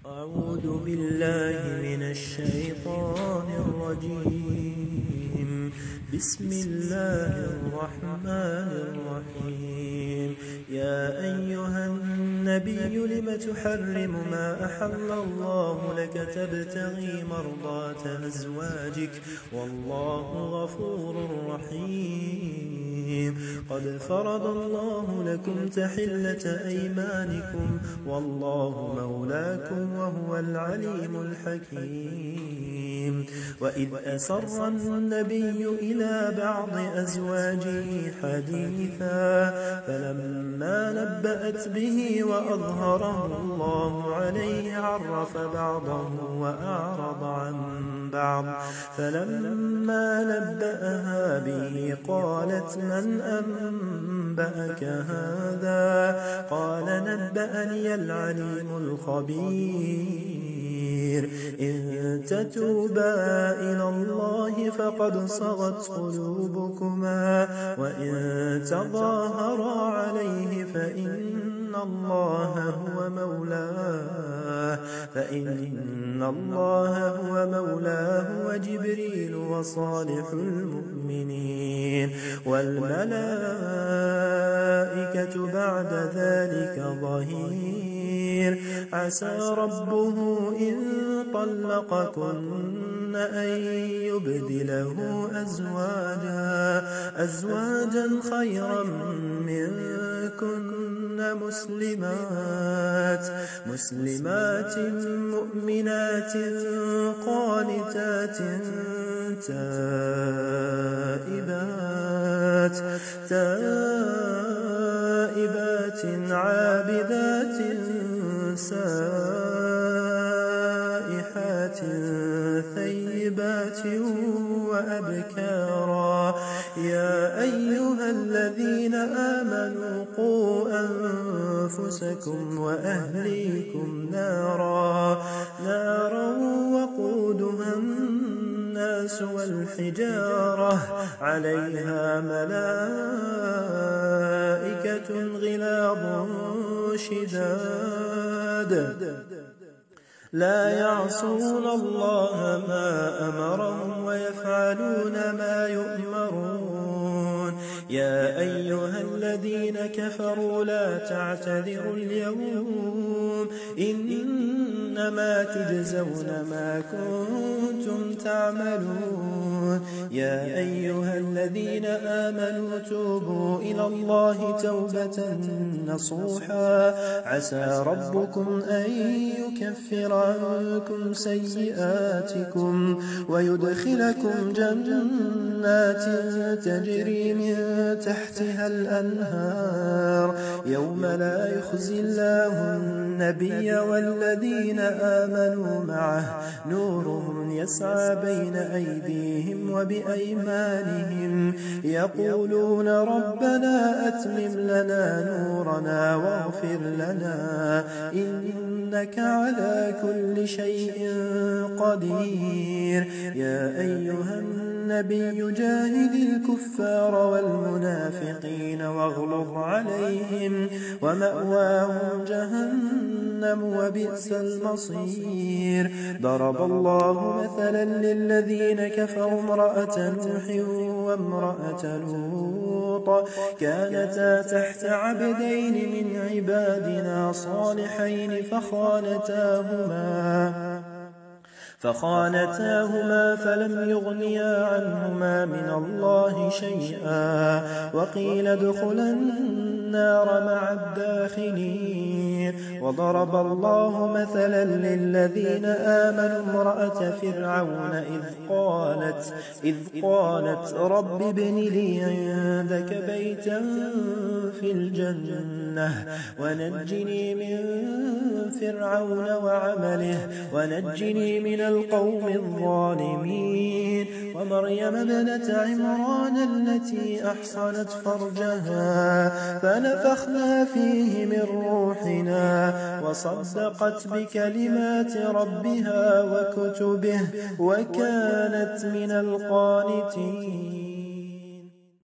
أعوذ بالله من الشيطان الرجيم. بسم الله الرحمن الرحيم. يا أيها النبي لم تحرم ما أحل الله لك تبتغي مرضات أزواجك والله غفور رحيم. قد فرض الله لكم تحلة أيمانكم والله مولاكم وهو العليم الحكيم. وإذ أسر النبي إلى بعض أزواجه حديثا فلما نبأت به وأظهره الله عليه عرف بعضه وأعرض عن بعض. فلما نبأها به قالت من أنبأك هذا؟ قال نبأني العليم الخبير. إن تتوبا إلى الله فقد صغت قلوبكما وإن تظاهرا عليه فإن الله هو مولاه وجبريل وصالح المؤمنين والملائكة بعد ذلك ظهير. عسى ربه إن طلقكن أن يبدله أزواجا خيرا منكن مسلمات مؤمنات قانتات تائبات عابدات سائحات ثيبات وأبكارا. يا أيها الذين آمنوا قوا أنفسكم وأهليكم نارا وقودها الناس والحجارة عليها ملائكة غلاظ شداد لا يعصون الله ما أمرهم ويفعلون ما يؤمرون. يا أيها الذين كفروا لا تعتذروا اليوم إنما تجزون ما كنتم تعملون. يا أيها الذين آمنوا توبوا إلى الله توبة نصوحا عسى ربكم أن يكفر عنكم سيئاتكم ويدخلكم جنات تجري من تحتها الأنهار يوم لا يخزي الله النبي والذين آمنوا معه نورهم يسعى بين أيديهم وبأيمانهم يقولون ربنا أتمم لنا نورنا واغفر لنا إنك على كل شيء قدير. يا أيها النبي جاهد الكفار والمنافقين واغلظ عليهم ومأواهم جهنم وبئس المصير. ضرب الله مثلا للذين كفروا امرأة نوح وامرأة لوط كانتا تحت عبدين من عبادنا صالحين فخانتاهما فلم يغنيا عنهما من الله شيئا وقيل ادخلا النار مع الداخلين. وضرب الله مثلا للذين آمنوا امرأة فرعون إذ قالت رب ابن لي عندك بيتا في الجنة ونجني من فرعون وعمله ونجني من القوم الظالمين. ومريم ابنة عمران التي أحصنت فرجها فنفخنا فيه من روحنا وصدقت بكلمات ربها وكتبه وكانت من القانتين.